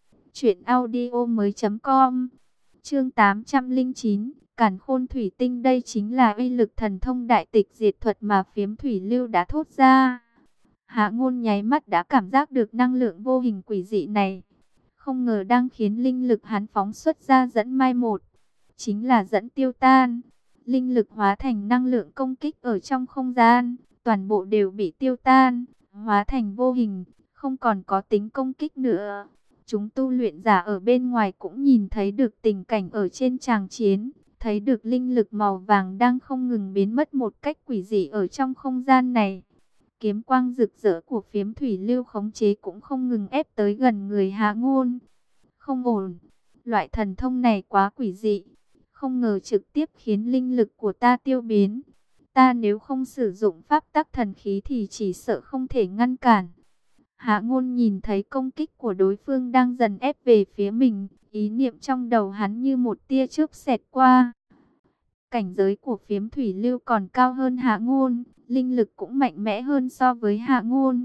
truyệnaudiomoi.com. Chương 809, Càn Khôn Thủy Tinh. Đây chính là uy lực thần thông đại tịch diệt thuật mà phiếm thủy lưu đã thốt ra. Hạ Ngôn nháy mắt đã cảm giác được năng lượng vô hình quỷ dị này. Không ngờ đang khiến linh lực hắn phóng xuất ra dẫn mai một, chính là dẫn tiêu tan. Linh lực hóa thành năng lượng công kích ở trong không gian, toàn bộ đều bị tiêu tan, hóa thành vô hình, không còn có tính công kích nữa. Chúng tu luyện giả ở bên ngoài cũng nhìn thấy được tình cảnh ở trên tràng chiến, thấy được linh lực màu vàng đang không ngừng biến mất một cách quỷ dị ở trong không gian này. Kiếm quang rực rỡ của phiếm thủy lưu khống chế cũng không ngừng ép tới gần người Hạ Ngôn. Không ổn, loại thần thông này quá quỷ dị, không ngờ trực tiếp khiến linh lực của ta tiêu biến. Ta nếu không sử dụng pháp tắc thần khí thì chỉ sợ không thể ngăn cản. Hạ Ngôn nhìn thấy công kích của đối phương đang dần ép về phía mình, ý niệm trong đầu hắn như một tia chớp xẹt qua. Cảnh giới của phiếm thủy lưu còn cao hơn Hạ Ngôn, linh lực cũng mạnh mẽ hơn so với Hạ Ngôn.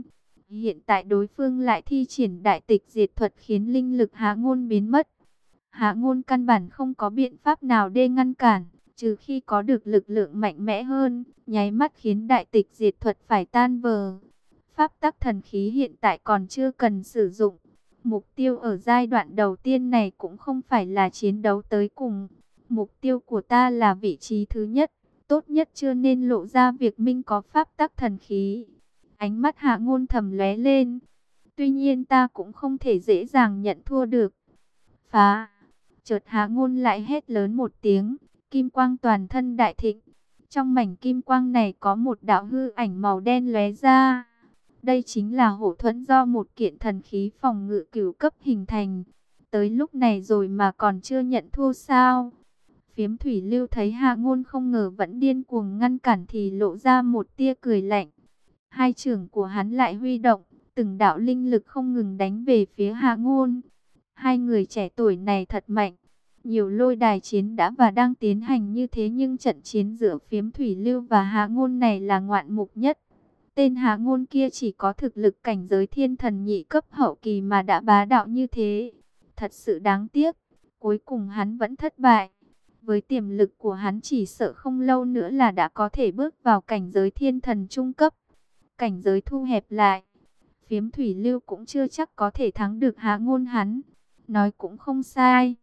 Hiện tại đối phương lại thi triển đại tịch diệt thuật khiến linh lực Hạ Ngôn biến mất. Hạ Ngôn căn bản không có biện pháp nào để ngăn cản, trừ khi có được lực lượng mạnh mẽ hơn, nháy mắt khiến đại tịch diệt thuật phải tan vỡ. Pháp tắc thần khí hiện tại còn chưa cần sử dụng. Mục tiêu ở giai đoạn đầu tiên này cũng không phải là chiến đấu tới cùng. Mục tiêu của ta là vị trí thứ nhất, tốt nhất chưa nên lộ ra việc Minh có pháp tắc thần khí. Ánh mắt Hạ Ngôn thầm lóe lên. Tuy nhiên ta cũng không thể dễ dàng nhận thua được. Phá! Chợt Hạ Ngôn lại hét lớn một tiếng, kim quang toàn thân đại thịnh. Trong mảnh kim quang này có một đạo hư ảnh màu đen lóe ra. Đây chính là hổ thuẫn do một kiện thần khí phòng ngự cửu cấp hình thành. Tới lúc này rồi mà còn chưa nhận thua sao? Phiếm Thủy Lưu thấy Hạ Ngôn không ngờ vẫn điên cuồng ngăn cản thì lộ ra một tia cười lạnh. Hai chưởng của hắn lại huy động, từng đạo linh lực không ngừng đánh về phía Hạ Ngôn. Hai người trẻ tuổi này thật mạnh. Nhiều lôi đài chiến đã và đang tiến hành như thế nhưng trận chiến giữa Phiếm Thủy Lưu và Hạ Ngôn này là ngoạn mục nhất. Tên Hạ Ngôn kia chỉ có thực lực cảnh giới thiên thần nhị cấp hậu kỳ mà đã bá đạo như thế. Thật sự đáng tiếc, cuối cùng hắn vẫn thất bại. Với tiềm lực của hắn chỉ sợ không lâu nữa là đã có thể bước vào cảnh giới thiên thần trung cấp. Cảnh giới thu hẹp lại, Phiếm Thủy Lưu cũng chưa chắc có thể thắng được Hạ Ngôn hắn. Nói cũng không sai.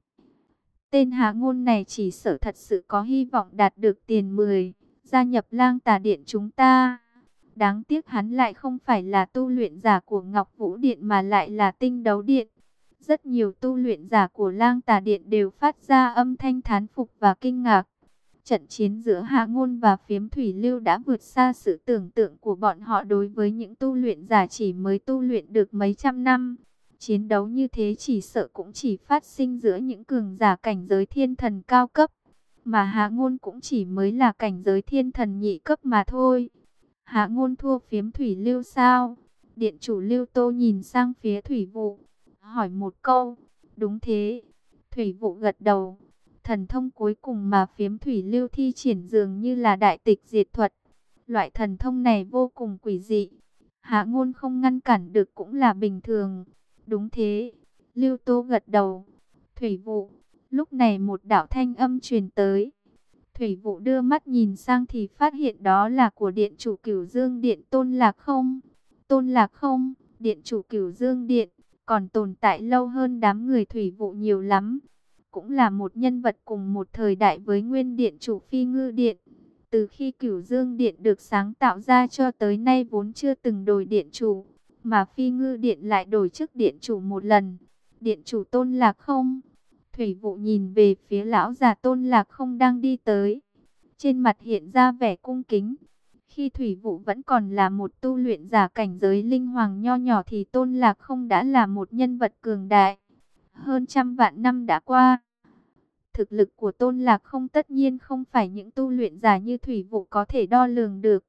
Tên Hạ Ngôn này chỉ sợ thật sự có hy vọng đạt được tiền 10, gia nhập Lang Tà Điện chúng ta. Đáng tiếc hắn lại không phải là tu luyện giả của Ngọc Vũ Điện mà lại là Tinh Đấu Điện. Rất nhiều tu luyện giả của Lang Tà Điện đều phát ra âm thanh thán phục và kinh ngạc. Trận chiến giữa Hạ Ngôn và Phiếm Thủy Lưu đã vượt xa sự tưởng tượng của bọn họ đối với những tu luyện giả chỉ mới tu luyện được mấy trăm năm. Chiến đấu như thế chỉ sợ cũng chỉ phát sinh giữa những cường giả cảnh giới thiên thần cao cấp. Mà Hạ Ngôn cũng chỉ mới là cảnh giới thiên thần nhị cấp mà thôi. Hạ Ngôn thua Phiếm Thủy Lưu sao? Điện chủ Lưu Tô nhìn sang phía Thủy Vụ, hỏi một câu. Đúng thế. Thủy Vụ gật đầu. Thần thông cuối cùng mà Phiếm Thủy Lưu thi triển dường như là đại tịch diệt thuật. Loại thần thông này vô cùng quỷ dị. Hạ Ngôn không ngăn cản được cũng là bình thường. Đúng thế. Lưu Tô gật đầu. Thủy Vụ. Lúc này một đạo thanh âm truyền tới. Thủy Vụ đưa mắt nhìn sang thì phát hiện đó là của điện chủ Cửu Dương Điện Tôn Lạc Không. Tôn Lạc Không, điện chủ Cửu Dương Điện, còn tồn tại lâu hơn đám người Thủy Vụ nhiều lắm. Cũng là một nhân vật cùng một thời đại với nguyên điện chủ Phi Ngư Điện. Từ khi Cửu Dương Điện được sáng tạo ra cho tới nay vốn chưa từng đổi điện chủ, mà Phi Ngư Điện lại đổi chức điện chủ một lần. Điện chủ Tôn Lạc Không. Thủy Vụ nhìn về phía lão già Tôn Lạc Không đang đi tới. Trên mặt hiện ra vẻ cung kính. Khi Thủy Vụ vẫn còn là một tu luyện giả cảnh giới linh hoàng nho nhỏ thì Tôn Lạc Không đã là một nhân vật cường đại. Hơn trăm vạn năm đã qua. Thực lực của Tôn Lạc Không tất nhiên không phải những tu luyện giả như Thủy Vụ có thể đo lường được.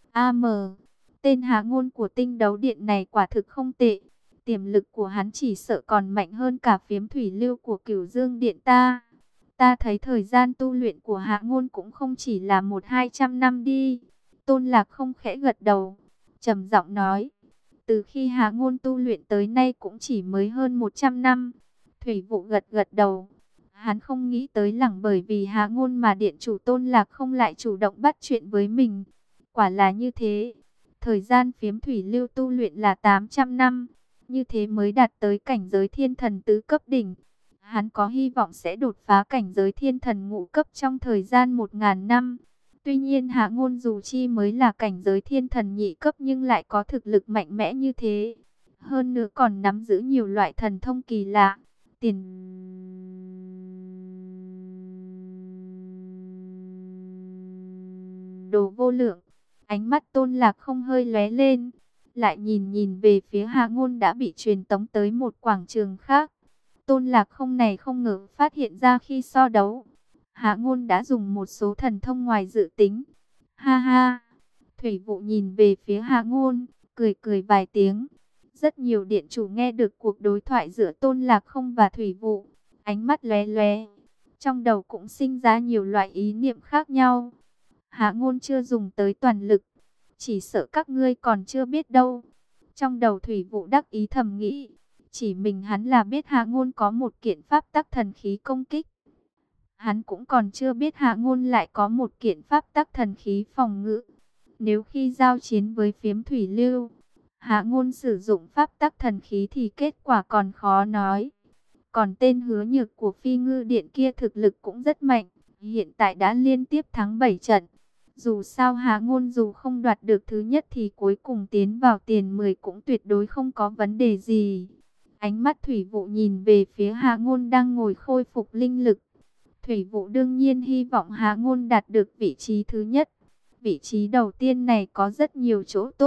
Tên Hạ Ngôn của Tinh Đấu Điện này quả thực không tệ. Tiềm lực của hắn chỉ sợ còn mạnh hơn cả Phiếm Thủy Lưu của Cửu Dương Điện ta. Ta thấy thời gian tu luyện của Hạ Ngôn cũng không chỉ là 100-200 năm đi. Tôn Lạc Không khẽ gật đầu, trầm giọng nói. Từ khi Hạ Ngôn tu luyện tới nay cũng chỉ mới hơn 100 năm. Thủy Vụ gật gật đầu. Hắn không nghĩ tới lẳng bởi vì Hạ Ngôn mà điện chủ Tôn Lạc Không lại chủ động bắt chuyện với mình. Quả là như thế. Thời gian Phiếm Thủy Lưu tu luyện là 800 năm. Như thế mới đạt tới cảnh giới thiên thần tứ cấp đỉnh. Hắn có hy vọng sẽ đột phá cảnh giới thiên thần ngũ cấp trong thời gian 1000 năm. Tuy nhiên Hạ Ngôn dù chi mới là cảnh giới thiên thần nhị cấp nhưng lại có thực lực mạnh mẽ như thế. Hơn nữa còn nắm giữ nhiều loại thần thông kỳ lạ. Tiền đồ vô lượng. Ánh mắt Tôn Lạc Không hơi lóe lên. Lại nhìn về phía Hạ Ngôn đã bị truyền tống tới một quảng trường khác. Tôn Lạc Không này không ngờ phát hiện ra khi so đấu, Hạ Ngôn đã dùng một số thần thông ngoài dự tính. Ha ha. Thủy Vụ nhìn về phía Hạ Ngôn, cười vài tiếng. Rất nhiều điện chủ nghe được cuộc đối thoại giữa Tôn Lạc Không và Thủy Vụ, ánh mắt lóe lóe, trong đầu cũng sinh ra nhiều loại ý niệm khác nhau. Hạ Ngôn chưa dùng tới toàn lực, chỉ sợ các ngươi còn chưa biết đâu. Trong đầu Thủy Vũ đắc ý thầm nghĩ, chỉ mình hắn là biết Hạ Ngôn có một kiện pháp tắc thần khí công kích. Hắn cũng còn chưa biết Hạ Ngôn lại có một kiện pháp tắc thần khí phòng ngự. Nếu khi giao chiến với phiếm thủy lưu, Hạ Ngôn sử dụng pháp tắc thần khí thì kết quả còn khó nói. Còn tên Hứa Nhược của Phi Ngư Điện kia thực lực cũng rất mạnh, hiện tại đã liên tiếp thắng 7 trận. Dù sao Hạ Ngôn dù không đoạt được thứ nhất thì cuối cùng tiến vào tiền 10 cũng tuyệt đối không có vấn đề gì. Ánh mắt Thủy Vũ nhìn về phía Hạ Ngôn đang ngồi khôi phục linh lực. Thủy Vũ đương nhiên hy vọng Hạ Ngôn đạt được vị trí thứ nhất. Vị trí đầu tiên này có rất nhiều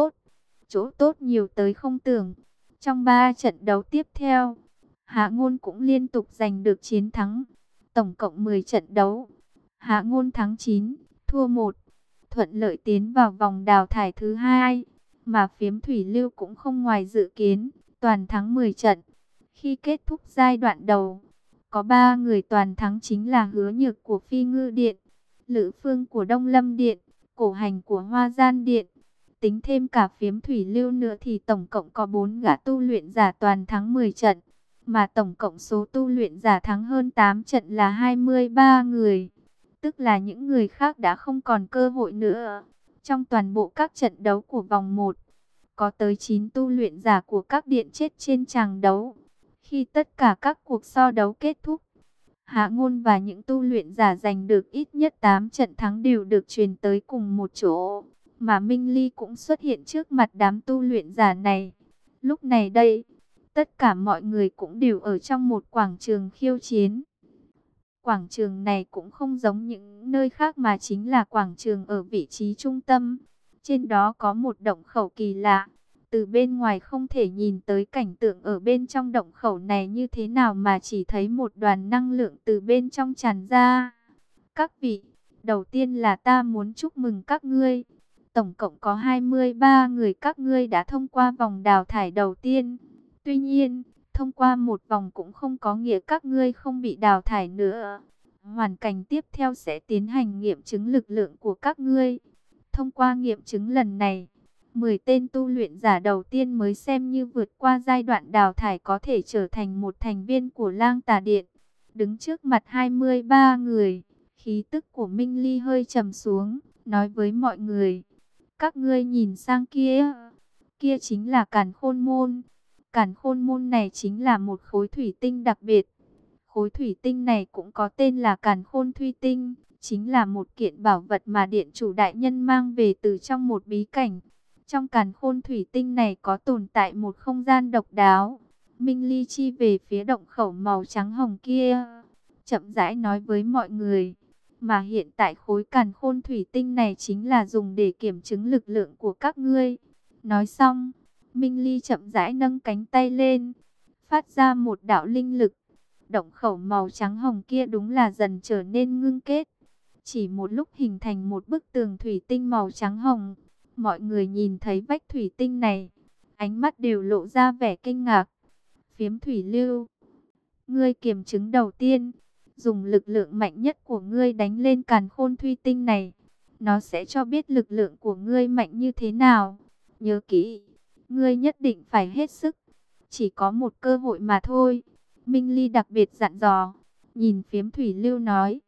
chỗ tốt nhiều tới không tưởng. Trong 3 trận đấu tiếp theo, Hạ Ngôn cũng liên tục giành được chiến thắng. Tổng cộng 10 trận đấu, Hạ Ngôn thắng 9, thua 1, thuận lợi tiến vào vòng đào thải thứ 2. Mà phiếm thủy lưu cũng không ngoài dự kiến, toàn thắng 10 trận. Khi kết thúc giai đoạn đầu, có 3 người toàn thắng chính là Hứa Nhược của Phi Ngư Điện, Lữ Phương của Đông Lâm Điện, Cổ Hành của Hoa Gian Điện. Tính thêm cả phiếm thủy lưu nữa thì tổng cộng có 4 gã tu luyện giả toàn thắng 10 trận. Mà tổng cộng số tu luyện giả thắng hơn 8 trận là 23 người. Tức là những người khác đã không còn cơ hội nữa. Trong toàn bộ các trận đấu của vòng 1, có tới 9 tu luyện giả của các điện chết trên tràng đấu. Khi tất cả các cuộc so đấu kết thúc, Hạ Ngôn và những tu luyện giả giành được ít nhất 8 trận thắng đều được truyền tới cùng một chỗ. Mà Minh Ly cũng xuất hiện trước mặt đám tu luyện giả này. Lúc này đây, tất cả mọi người cũng đều ở trong một quảng trường khiêu chiến. Quảng trường này cũng không giống những nơi khác mà chính là quảng trường ở vị trí trung tâm. Trên đó có một động khẩu kỳ lạ. Từ bên ngoài không thể nhìn tới cảnh tượng ở bên trong động khẩu này như thế nào mà chỉ thấy một đoàn năng lượng từ bên trong tràn ra. Các vị, đầu tiên là ta muốn chúc mừng các ngươi. Tổng cộng có 23 người các ngươi đã thông qua vòng đào thải đầu tiên. Tuy nhiên, thông qua một vòng cũng không có nghĩa các ngươi không bị đào thải nữa. Hoàn cảnh tiếp theo sẽ tiến hành nghiệm chứng lực lượng của các ngươi. Thông qua nghiệm chứng lần này, 10 tên tu luyện giả đầu tiên mới xem như vượt qua giai đoạn đào thải có thể trở thành một thành viên của Lang Tà Điện. Đứng trước mặt 23 người, khí tức của Minh Ly hơi trầm xuống, nói với mọi người: các ngươi nhìn sang kia, kia chính là Càn Khôn Môn. Càn Khôn Môn này chính là một khối thủy tinh đặc biệt. Khối thủy tinh này cũng có tên là Càn Khôn Thủy Tinh, chính là một kiện bảo vật mà Điện chủ đại nhân mang về từ trong một bí cảnh. Trong Càn Khôn Thủy Tinh này có tồn tại một không gian độc đáo. Minh Ly chi về phía động khẩu màu trắng hồng kia, chậm rãi nói với mọi người. Mà hiện tại khối Càn Khôn Thủy Tinh này chính là dùng để kiểm chứng lực lượng của các ngươi. Nói xong, Minh Ly chậm rãi nâng cánh tay lên, phát ra một đạo linh lực. Động khẩu màu trắng hồng kia đúng là dần trở nên ngưng kết. Chỉ một lúc hình thành một bức tường thủy tinh màu trắng hồng. Mọi người nhìn thấy vách thủy tinh này, ánh mắt đều lộ ra vẻ kinh ngạc. Phiếm thủy lưu, ngươi kiểm chứng đầu tiên, dùng lực lượng mạnh nhất của ngươi đánh lên Càn Khôn Thủy Tinh này. Nó sẽ cho biết lực lượng của ngươi mạnh như thế nào. Nhớ kỹ, ngươi nhất định phải hết sức. Chỉ có một cơ hội mà thôi. Minh Ly đặc biệt dặn dò. Nhìn phiếm thủy lưu nói.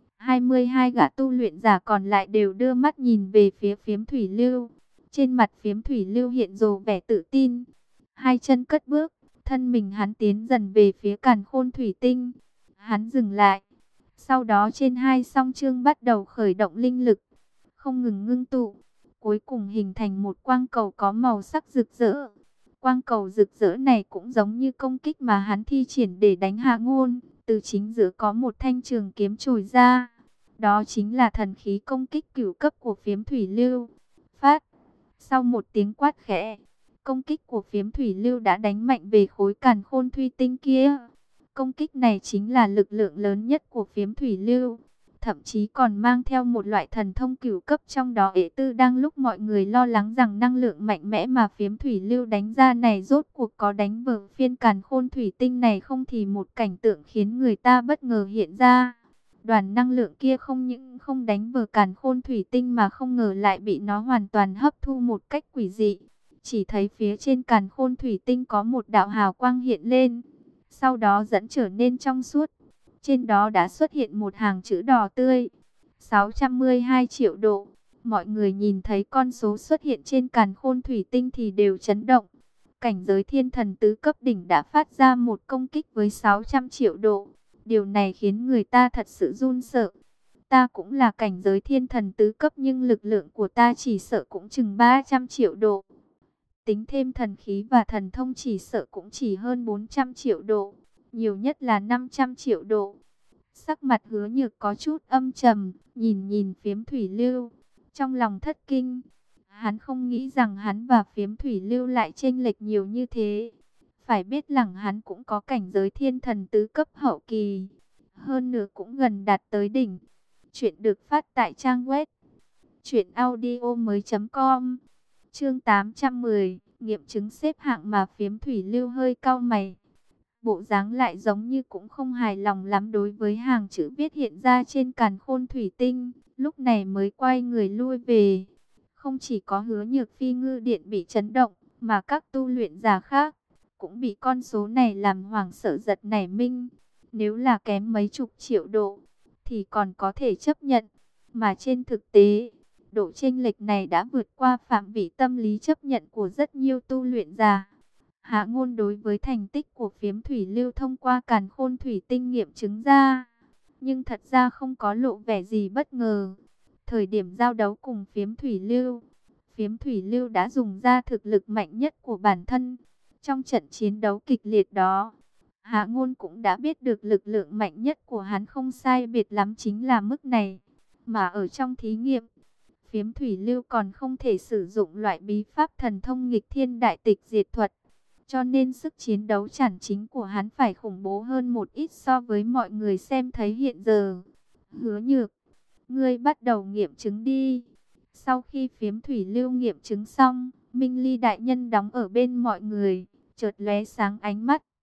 22 gã tu luyện giả còn lại đều đưa mắt nhìn về phía phiếm thủy lưu. Trên mặt phiếm thủy lưu hiện rồ vẻ tự tin. Hai chân cất bước, thân mình hắn tiến dần về phía Càn Khôn Thủy Tinh. Hắn dừng lại. Sau đó trên hai song chương bắt đầu khởi động linh lực, không ngừng ngưng tụ. Cuối cùng hình thành một quang cầu có màu sắc rực rỡ. Quang cầu rực rỡ này cũng giống như công kích mà hắn thi triển để đánh Hạ Ngôn. Từ chính giữa có một thanh trường kiếm trồi ra. Đó chính là thần khí công kích cửu cấp của phiếm thủy lưu. Phát. Sau một tiếng quát khẽ, công kích của phiếm thủy lưu đã đánh mạnh về khối Càn Khôn Thủy Tinh kia. Công kích này chính là lực lượng lớn nhất của phiếm thủy lưu. Thậm chí còn mang theo một loại thần thông cửu cấp trong đó. Ế tư đang lúc mọi người lo lắng rằng năng lượng mạnh mẽ mà phiếm thủy lưu đánh ra này rốt cuộc có đánh vỡ phiên Càn Khôn Thủy Tinh này không, thì một cảnh tượng khiến người ta bất ngờ hiện ra. Đoàn năng lượng kia không những không đánh vỡ Càn Khôn Thủy Tinh mà không ngờ lại bị nó hoàn toàn hấp thu một cách quỷ dị. chỉ thấy phía trên càn khôn thủy tinh có một đạo hào quang hiện lên, sau đó dẫn trở nên trong suốt. Trên đó đã xuất hiện một hàng chữ đỏ tươi, 612 triệu độ. Mọi người nhìn thấy con số xuất hiện trên càn khôn thủy tinh thì đều chấn động. Cảnh giới thiên thần tứ cấp đỉnh đã phát ra một công kích với 600 triệu độ. Điều này khiến người ta thật sự run sợ. Ta cũng là cảnh giới thiên thần tứ cấp nhưng lực lượng của ta chỉ sợ cũng chừng 300 triệu độ. Tính thêm thần khí và thần thông chỉ sợ cũng chỉ hơn 400 triệu độ. Nhiều nhất là 500 triệu độ. Sắc mặt Hứa Nhược có chút âm trầm, nhìn nhìn Phiếm Thủy Lưu, trong lòng thất kinh. Hắn không nghĩ rằng hắn và Phiếm Thủy Lưu lại chênh lệch nhiều như thế. Phải biết rằng hắn cũng có cảnh giới thiên thần tứ cấp hậu kỳ, hơn nữa cũng gần đạt tới đỉnh. Chuyện được phát tại trang web truyệnaudiomoi.com. Chương 810, nghiệm chứng xếp hạng mà Phiếm Thủy Lưu hơi cau mày. Bộ dáng lại giống như cũng không hài lòng lắm đối với hàng chữ viết hiện ra trên càn khôn thủy tinh, lúc này mới quay người lui về. Không chỉ có Hứa Nhược Phi Ngư Điện bị chấn động, mà các tu luyện giả khác cũng bị con số này làm hoảng sợ giật nảy mình. Nếu là kém mấy chục triệu độ thì còn có thể chấp nhận, mà trên thực tế, độ chênh lệch này đã vượt qua phạm vi tâm lý chấp nhận của rất nhiều tu luyện giả. Hạ Ngôn đối với thành tích của Phiếm Thủy Lưu thông qua càn khôn thủy tinh nghiệm chứng ra, nhưng thật ra không có lộ vẻ gì bất ngờ. Thời điểm giao đấu cùng Phiếm Thủy Lưu đã dùng ra thực lực mạnh nhất của bản thân. Trong trận chiến đấu kịch liệt đó, Hạ Ngôn cũng đã biết được lực lượng mạnh nhất của hắn không sai biệt lắm chính là mức này. Mà ở trong thí nghiệm, Phiếm Thủy Lưu còn không thể sử dụng loại bí pháp thần thông nghịch thiên đại tịch diệt thuật, cho nên sức chiến đấu chản chính của hắn phải khủng bố hơn một ít so với mọi người xem thấy hiện giờ. Hứa Nhược, ngươi bắt đầu nghiệm chứng đi. Sau khi Phiếm Thủy Lưu nghiệm chứng xong, Minh Ly đại nhân đóng ở bên mọi người, chợt lóe sáng ánh mắt,